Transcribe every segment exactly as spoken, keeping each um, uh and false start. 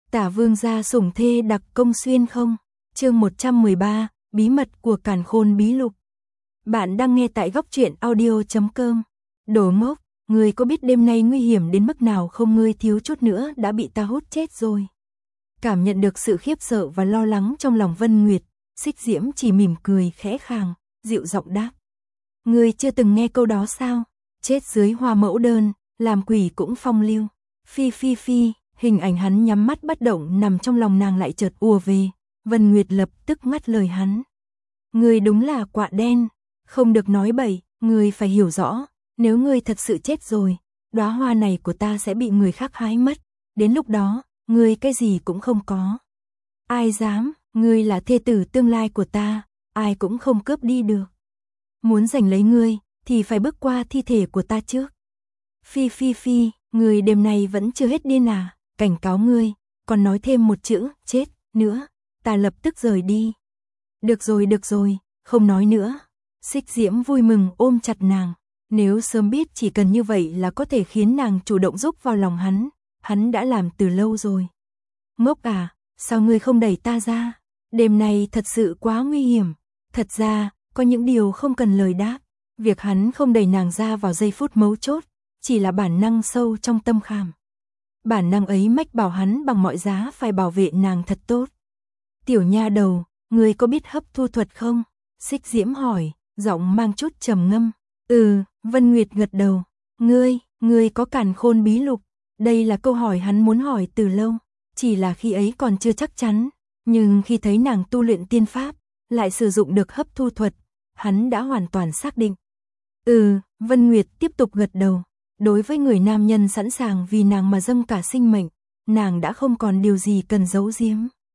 Tả Vương gia sủng thê đặc công xuyên không? Chương một trăm mười ba, bí mật của Càn Khôn bí lục. Bạn đang nghe tại góc truyện audio chấm com. Đồ ngốc, ngươi có biết đêm nay nguy hiểm đến mức nào không, ngươi thiếu chút nữa đã bị ta hút chết rồi. Cảm nhận được sự khiếp sợ và lo lắng trong lòng Vân Nguyệt, Xích Diễm chỉ mỉm cười khẽ khàng, dịu giọng đáp. Ngươi chưa từng nghe câu đó sao? Chết dưới hoa mẫu đơn, làm quỷ cũng phong lưu. Phi phi phi, hình ảnh hắn nhắm mắt bất động nằm trong lòng nàng lại chợt ùa về. Vân Nguyệt lập tức ngắt lời hắn. Ngươi đúng là quạ đen, không được nói bậy, ngươi phải hiểu rõ, nếu ngươi thật sự chết rồi, đóa hoa này của ta sẽ bị người khác hái mất, đến lúc đó, ngươi cái gì cũng không có. Ai dám, ngươi là thê tử tương lai của ta, ai cũng không cướp đi được. Muốn giành lấy ngươi, thì phải bước qua thi thể của ta trước. Phi phi phi, ngươi đêm nay vẫn chưa hết điên à, cảnh cáo ngươi, còn nói thêm một chữ, chết, nữa, ta lập tức rời đi. Được rồi được rồi, không nói nữa. Xích Diễm vui mừng ôm chặt nàng, nếu sớm biết chỉ cần như vậy là có thể khiến nàng chủ động rúc vào lòng hắn, hắn đã làm từ lâu rồi. Ngốc à, sao ngươi không đẩy ta ra? Đêm nay thật sự quá nguy hiểm. Thật ra, có những điều không cần lời đáp. Việc hắn không đẩy nàng ra vào giây phút mấu chốt, chỉ là bản năng sâu trong tâm khảm. Bản năng ấy mách bảo hắn bằng mọi giá phải bảo vệ nàng thật tốt. Tiểu nha đầu, ngươi có biết hấp thu thuật không? Xích Diễm hỏi, giọng mang chút trầm ngâm. Ừ, Vân Nguyệt gật đầu. Ngươi, ngươi có Càn Khôn bí lục? Đây là câu hỏi hắn muốn hỏi từ lâu, chỉ là khi ấy còn chưa chắc chắn, nhưng khi thấy nàng tu luyện tiên pháp, lại sử dụng được hấp thu thuật, hắn đã hoàn toàn xác định. Ừ, Vân Nguyệt tiếp tục gật đầu. Đối với người nam nhân sẵn sàng vì nàng mà dâng cả sinh mệnh, nàng đã không còn điều gì cần giấu giếm.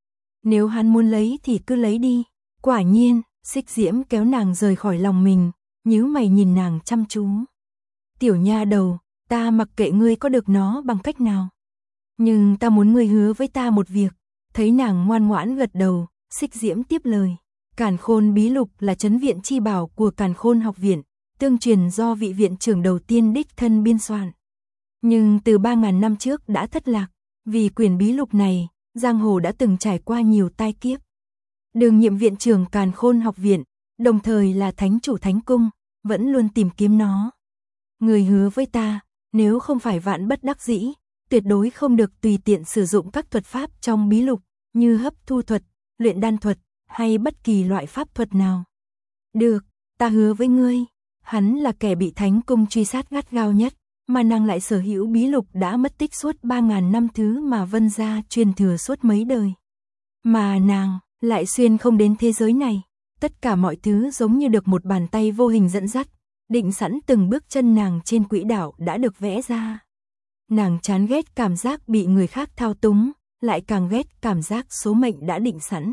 Nếu hắn muốn lấy thì cứ lấy đi. Quả nhiên, Xích Diễm kéo nàng rời khỏi lòng mình, nhíu mày nhìn nàng chăm chú. Tiểu nha đầu, ta mặc kệ ngươi có được nó bằng cách nào. Nhưng ta muốn ngươi hứa với ta một việc. Thấy nàng ngoan ngoãn gật đầu, Xích Diễm tiếp lời. Càn Khôn bí lục là trấn viện chi bảo của Càn Khôn học viện, tương truyền do vị viện trưởng đầu tiên đích thân biên soạn. Nhưng từ ba ngàn năm trước đã thất lạc, vì quyển bí lục này, giang hồ đã từng trải qua nhiều tai kiếp. Đương nhiệm viện trưởng Càn Khôn học viện, đồng thời là thánh chủ thánh cung, vẫn luôn tìm kiếm nó. Người hứa với ta, nếu không phải vạn bất đắc dĩ, tuyệt đối không được tùy tiện sử dụng các thuật pháp trong bí lục, như hấp thu thuật, luyện đan thuật, hay bất kỳ loại pháp thuật nào. Được, ta hứa với ngươi. Hắn là kẻ bị thánh cung truy sát gắt gao nhất, mà nàng lại sở hữu bí lục đã mất tích suốt ba ngàn năm, thứ mà Vân gia truyền thừa suốt mấy đời. Mà nàng lại xuyên không đến thế giới này, tất cả mọi thứ giống như được một bàn tay vô hình dẫn dắt, định sẵn từng bước chân nàng trên quỹ đạo đã được vẽ ra. Nàng chán ghét cảm giác bị người khác thao túng, lại càng ghét cảm giác số mệnh đã định sẵn.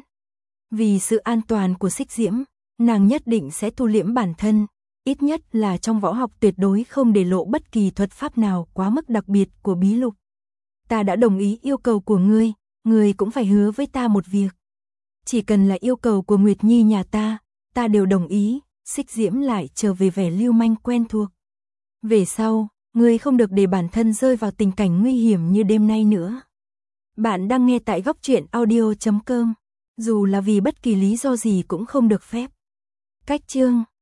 Vì sự an toàn của Xích Diễm, nàng nhất định sẽ thu liễm bản thân, ít nhất là trong võ học tuyệt đối không để lộ bất kỳ thuật pháp nào quá mức đặc biệt của bí lục. Ta đã đồng ý yêu cầu của ngươi, ngươi cũng phải hứa với ta một việc. Chỉ cần là yêu cầu của Nguyệt Nhi nhà ta, ta đều đồng ý. Xích Diễm lại trở về vẻ lưu manh quen thuộc. Về sau, ngươi không được để bản thân rơi vào tình cảnh nguy hiểm như đêm nay nữa. Bạn đang nghe tại góc truyện audio chấm com. Dù là vì bất kỳ lý do gì cũng không được phép. Cách chương